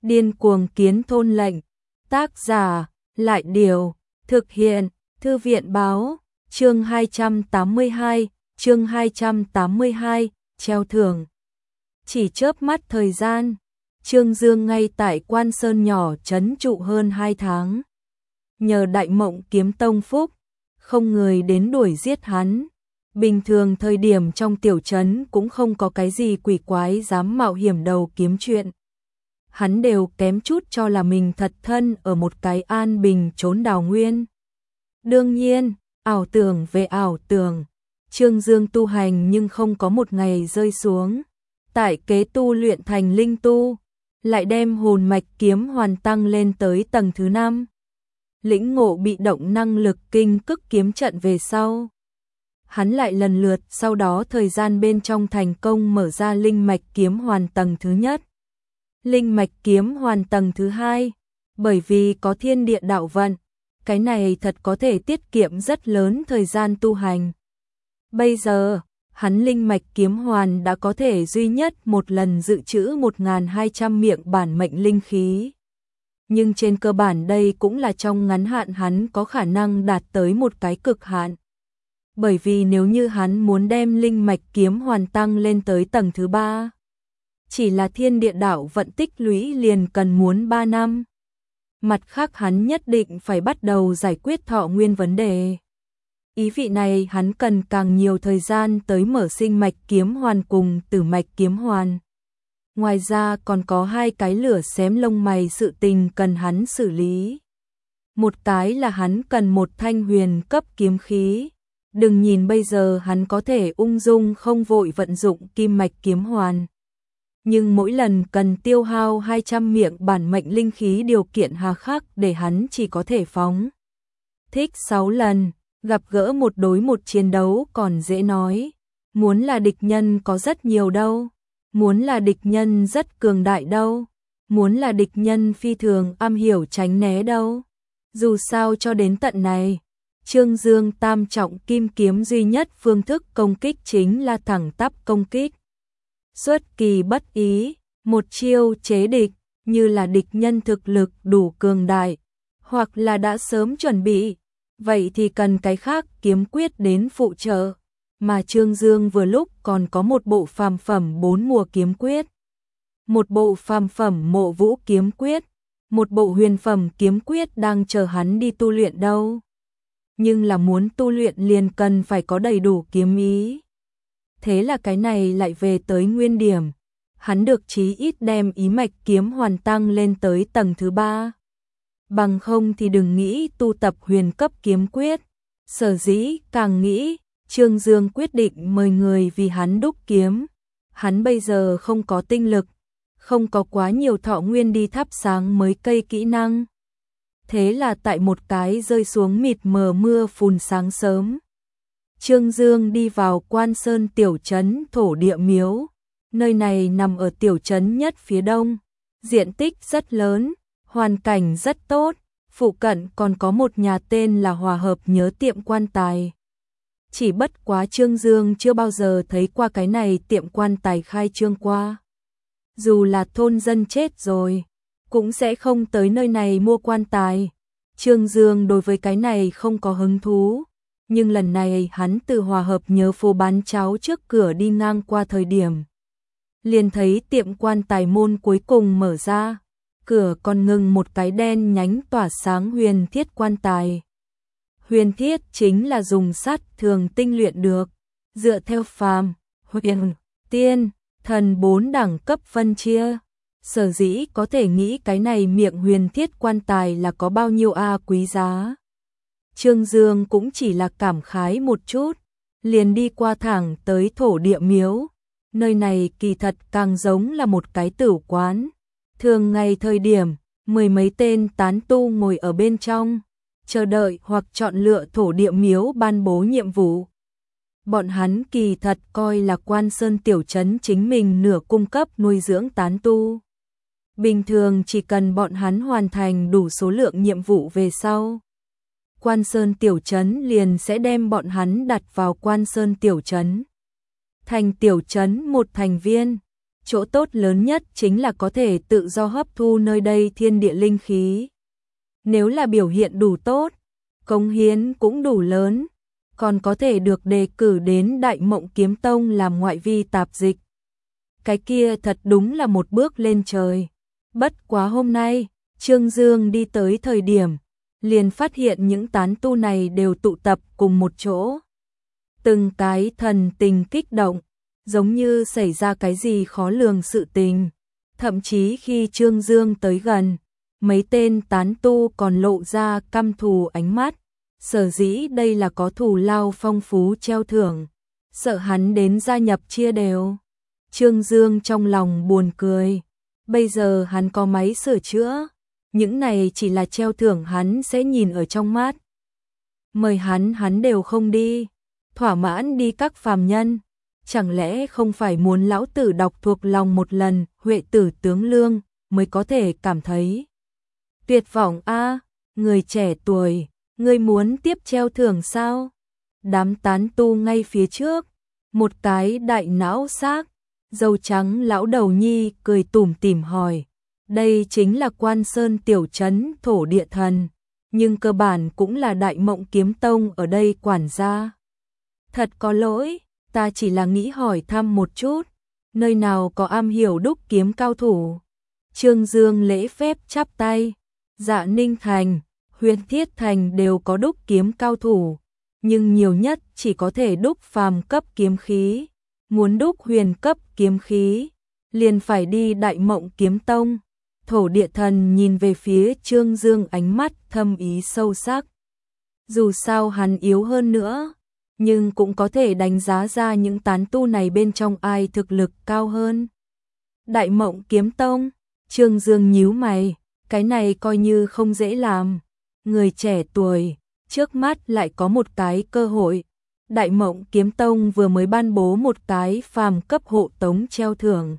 Điên cuồng kiến thôn lệnh. Tác giả, Lại Điều. Thực hiện, Thư viện Báo. Chương 282, chương 282, treo thưởng. Chỉ chớp mắt thời gian, Trương Dương ngay tại Quan Sơn nhỏ trấn trụ hơn 2 tháng. Nhờ Đại Mộng Kiếm Tông phúc, không người đến đuổi giết hắn. Bình thường thời điểm trong tiểu trấn cũng không có cái gì quỷ quái dám mạo hiểm đầu kiếm chuyện. Hắn đều kém chút cho là mình thật thân ở một cái an bình trốn đào nguyên. Đương nhiên, ảo tưởng về ảo tưởng, Trương Dương tu hành nhưng không có một ngày rơi xuống. Tại kế tu luyện thành linh tu, lại đem hồn mạch kiếm hoàn tăng lên tới tầng thứ 5. Lĩnh ngộ bị động năng lực kinh cức kiếm trận về sau. Hắn lại lần lượt sau đó thời gian bên trong thành công mở ra linh mạch kiếm hoàn tầng thứ nhất. Linh mạch kiếm hoàn tầng thứ 2, bởi vì có thiên địa đạo vận, cái này thật có thể tiết kiệm rất lớn thời gian tu hành. Bây giờ, hắn linh mạch kiếm hoàn đã có thể duy nhất một lần dự trữ 1.200 miệng bản mệnh linh khí. Nhưng trên cơ bản đây cũng là trong ngắn hạn hắn có khả năng đạt tới một cái cực hạn. Bởi vì nếu như hắn muốn đem linh mạch kiếm hoàn tăng lên tới tầng thứ 3, chỉ là thiên địa đạo vận tích lũy liền cần muốn 3 năm. Mặt khác hắn nhất định phải bắt đầu giải quyết thọ nguyên vấn đề. Ý vị này hắn cần càng nhiều thời gian tới mở sinh mạch kiếm hoàn cùng tử mạch kiếm hoàn. Ngoài ra còn có 2 cái lửa xém lông mày sự tình cần hắn xử lý. Một cái là hắn cần một thanh huyền cấp kiếm khí. Đừng nhìn bây giờ hắn có thể ung dung không vội vận dụng kim mạch kiếm hoàn. Nhưng mỗi lần cần tiêu hao 200 miệng bản mệnh linh khí điều kiện hà khắc để hắn chỉ có thể phóng thích 6 lần. Gặp gỡ một đối một chiến đấu còn dễ nói. Muốn là địch nhân có rất nhiều đâu. Muốn là địch nhân rất cường đại đâu. Muốn là địch nhân phi thường am hiểu tránh né đâu. Dù sao cho đến tận này, Trương Dương tam trọng kim kiếm duy nhất phương thức công kích chính là thẳng tắp công kích. Xuất kỳ bất ý, một chiêu chế địch, như là địch nhân thực lực đủ cường đại, hoặc là đã sớm chuẩn bị, vậy thì cần cái khác kiếm quyết đến phụ trợ. Mà Trương Dương vừa lúc còn có một bộ phàm phẩm 4 mùa kiếm quyết, một bộ phàm phẩm mộ vũ kiếm quyết, một bộ huyền phẩm kiếm quyết đang chờ hắn đi tu luyện đâu. Nhưng là muốn tu luyện liền cần phải có đầy đủ kiếm ý. Thế là cái này lại về tới nguyên điểm. Hắn được chí ít đem ý mạch kiếm hoàn tăng lên tới tầng thứ 3. Bằng không thì đừng nghĩ tu tập huyền cấp kiếm quyết. Sở dĩ càng nghĩ, Trương Dương quyết định mời người vì hắn đúc kiếm. Hắn bây giờ không có tinh lực, không có quá nhiều thọ nguyên đi thắp sáng mới cây kỹ năng. Thế là tại một cái rơi xuống mịt mờ mưa phùn sáng sớm, Trương Dương đi vào Quan Sơn tiểu trấn thổ địa miếu. Nơi này nằm ở tiểu trấn nhất phía đông, diện tích rất lớn, hoàn cảnh rất tốt, phụ cận còn có một nhà tên là Hòa Hợp Nhớ tiệm quan tài. Chỉ bất quá Trương Dương chưa bao giờ thấy qua cái này tiệm quan tài khai trương qua. Dù là thôn dân chết rồi, cũng sẽ không tới nơi này mua quan tài. Trương Dương đối với cái này không có hứng thú. Nhưng lần này hắn từ Hòa Hợp Nhớ phố bán cháo trước cửa đi ngang qua thời điểm, liền thấy tiệm quan tài môn cuối cùng mở ra, cửa còn ngừng một cái đen nhánh tỏa sáng huyền thiết quan tài. Huyền thiết chính là dùng sắt thường tinh luyện được, dựa theo phàm, huyền, tiên, thần 4 đẳng cấp phân chia. Sở dĩ có thể nghĩ cái này miệng huyền thiết quan tài là có bao nhiêu quý giá. Trương Dương cũng chỉ là cảm khái một chút, liền đi qua thẳng tới thổ địa miếu. Nơi này kỳ thật càng giống là một cái tửu quán. Thường ngày thời điểm, 10 mấy tên tán tu ngồi ở bên trong, chờ đợi hoặc chọn lựa thổ địa miếu ban bố nhiệm vụ. Bọn hắn kỳ thật coi là Quan Sơn tiểu trấn chính mình nửa cung cấp nuôi dưỡng tán tu. Bình thường chỉ cần bọn hắn hoàn thành đủ số lượng nhiệm vụ về sau, Quan Sơn tiểu trấn liền sẽ đem bọn hắn đặt vào Quan Sơn tiểu trấn, thành tiểu trấn một thành viên. chỗ tốt lớn nhất chính là có thể tự do hấp thu nơi đây thiên địa linh khí. Nếu là biểu hiện đủ tốt, cống hiến cũng đủ lớn, còn có thể được đề cử đến Đại Mộng Kiếm Tông làm ngoại vi tạp dịch. Cái kia thật đúng là một bước lên trời. Bất quá hôm nay, Trương Dương đi tới thời điểm, liền phát hiện những tán tu này đều tụ tập cùng một chỗ. Từng cái thần tình kích động, giống như xảy ra cái gì khó lường sự tình. Thậm chí khi Trương Dương tới gần, mấy tên tán tu còn lộ ra căm thù ánh mắt. Sở dĩ đây là có thù lao phong phú treo thưởng, sợ hắn đến gia nhập chia đều. Trương Dương trong lòng buồn cười, bây giờ hắn có máy sửa chữa, những này chỉ là treo thưởng hắn sẽ nhìn ở trong mắt. Mời hắn đều không đi, thỏa mãn đi các phàm nhân, chẳng lẽ không phải muốn lão tử đọc thuộc lòng một lần Huệ Tử Tướng Lương mới có thể cảm thấy tuyệt vọng a, người trẻ tuổi, ngươi muốn tiếp treo thưởng sao? Đám tán tu ngay phía trước, một cái đại não xác, dâu trắng lão đầu nhi cười tủm tỉm hỏi, đây chính là Quan Sơn tiểu trấn thổ địa thần, nhưng cơ bản cũng là Đại Mộng Kiếm Tông ở đây quản gia. Thật có lỗi, ta chỉ là nghĩ hỏi thăm một chút, nơi nào có am hiểu đúc kiếm cao thủ. Trương Dương lễ phép chắp tay, Dạ Ninh Thành, Huyền Thiết Thành đều có đúc kiếm cao thủ, nhưng nhiều nhất chỉ có thể đúc phàm cấp kiếm khí. Muốn đúc huyền cấp kiếm khí, liền phải đi Đại Mộng Kiếm Tông. Thổ địa thần nhìn về phía Trương Dương ánh mắt thâm ý sâu sắc. Dù sao hắn yếu hơn nữa, nhưng cũng có thể đánh giá ra những tán tu này bên trong ai thực lực cao hơn. Đại Mộng Kiếm Tông, Trương Dương nhíu mày, cái này coi như không dễ làm. Người trẻ tuổi, trước mắt lại có một cái cơ hội. Đại Mộng Kiếm Tông vừa mới ban bố một cái phàm cấp hộ tống treo thưởng.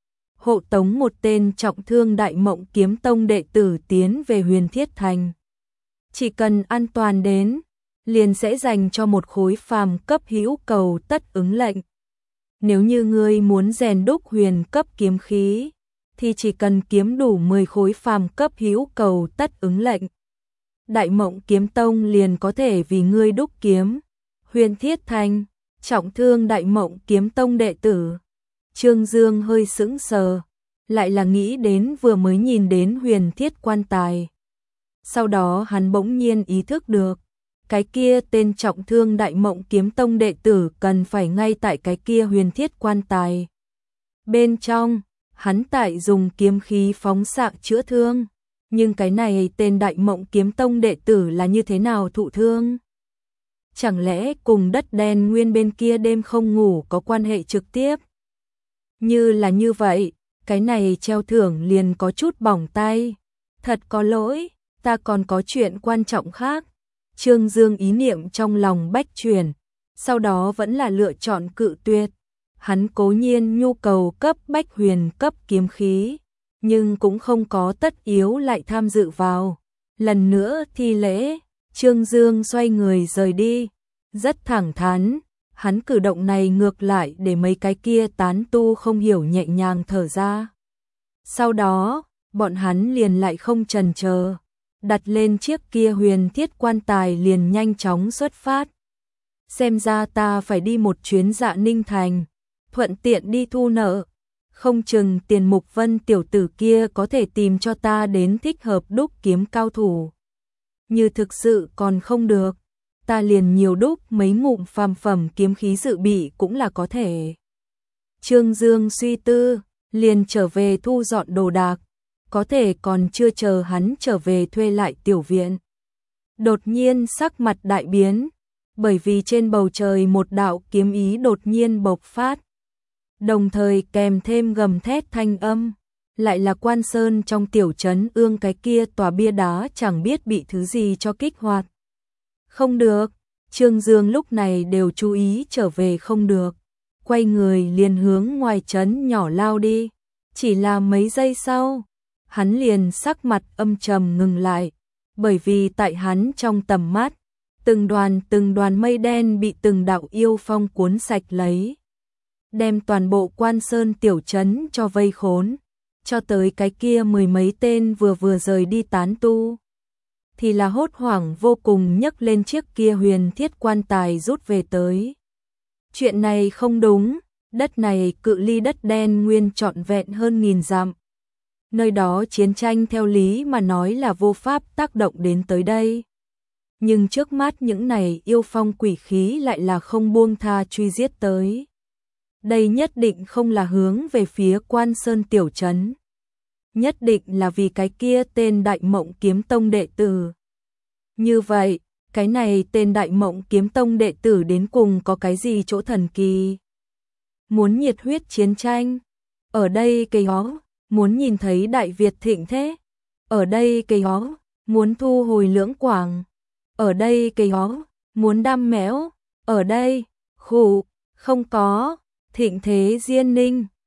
Hộ tống một tên trọng thương Đại Mộng Kiếm Tông đệ tử tiến về Huyền Thiết Thành. Chỉ cần an toàn đến, liền sẽ dành cho một khối phàm cấp hữu cầu tất ứng lệnh. Nếu như ngươi muốn rèn đúc huyền cấp kiếm khí, thì chỉ cần kiếm đủ 10 khối phàm cấp hữu cầu tất ứng lệnh. Đại Mộng Kiếm Tông liền có thể vì ngươi đúc kiếm. Huyền Thiết Thành, trọng thương Đại Mộng Kiếm Tông đệ tử. Trương Dương hơi sững sờ, lại là nghĩ đến vừa mới nhìn đến huyền thiết quan tài. Sau đó hắn bỗng nhiên ý thức được, cái kia tên trọng thương Đại Mộng Kiếm Tông đệ tử cần phải ngay tại cái kia huyền thiết quan tài. Bên trong, hắn tại dùng kiếm khí phóng xạ chữa thương, nhưng cái này tên Đại Mộng Kiếm Tông đệ tử là như thế nào thụ thương? Chẳng lẽ cùng đất đen nguyên bên kia đêm không ngủ có quan hệ trực tiếp? Như là như vậy, cái này treo thưởng liền có chút bỏng tay. Thật có lỗi, ta còn có chuyện quan trọng khác. Trương Dương ý niệm trong lòng bách chuyển, sau đó vẫn là lựa chọn cự tuyệt. Hắn cố nhiên nhu cầu cấp bách huyền cấp kiếm khí, nhưng cũng không có tất yếu lại tham dự vào. Lần nữa thi lễ, Trương Dương xoay người rời đi, rất thẳng thắn. Hắn cử động này ngược lại để mấy cái kia tán tu không hiểu nhẹ nhàng thở ra. Sau đó, bọn hắn liền lại không chần chờ, đặt lên chiếc kia huyền thiết quan tài liền nhanh chóng xuất phát. Xem ra ta phải đi một chuyến Dạ Ninh Thành, thuận tiện đi thu nợ, không chừng Tiền Mục Vân tiểu tử kia có thể tìm cho ta đến thích hợp đúc kiếm cao thủ. Như thực sự còn không được, ta liền nhiều đúc mấy ngụm phàm phẩm kiếm khí dự bị cũng là có thể. Trương Dương suy tư, liền trở về thu dọn đồ đạc, có thể còn chưa chờ hắn trở về thuê lại tiểu viện. Đột nhiên sắc mặt đại biến, bởi vì trên bầu trời một đạo kiếm ý đột nhiên bộc phát, đồng thời kèm thêm gầm thét thanh âm, lại là Quan Sơn trong tiểu trấn Ương cái kia tòa bia đá chẳng biết bị thứ gì cho kích hoạt. Không được, Trương Dương lúc này đều chú ý trở về không được, quay người liền hướng ngoài trấn nhỏ lao đi. Chỉ là mấy giây sau, hắn liền sắc mặt âm trầm ngừng lại, bởi vì tại hắn trong tầm mắt, từng đoàn mây đen bị từng đạo yêu phong cuốn sạch lấy. đem toàn bộ Quan Sơn tiểu trấn cho vây khốn, cho tới cái kia mười mấy tên vừa rời đi tán tu thì là hốt hoảng vô cùng, nhấc lên chiếc kia huyền thiết quan tài rút về tới. Chuyện này không đúng, đất này cự ly đất đen nguyên trọn vẹn hơn 1000 dặm. Nơi đó chiến tranh theo lý mà nói là vô pháp tác động đến tới đây. Nhưng trước mắt những này yêu phong quỷ khí lại là không buông tha truy giết tới. Đây nhất định không là hướng về phía Quan Sơn tiểu trấn. Nhất định là vì cái kia tên Đại Mộng Kiếm Tông đệ tử. Như vậy, cái này tên Đại Mộng Kiếm Tông đệ tử đến cùng có cái gì chỗ thần kỳ? Muốn nhiệt huyết chiến tranh, ở đây cây hó, muốn nhìn thấy Đại Việt thịnh thế, ở đây cây hó, muốn thu hồi Lưỡng Quảng, ở đây cây hó, muốn đam mẽo, ở đây, khủ, không có, thịnh thế Diên Ninh,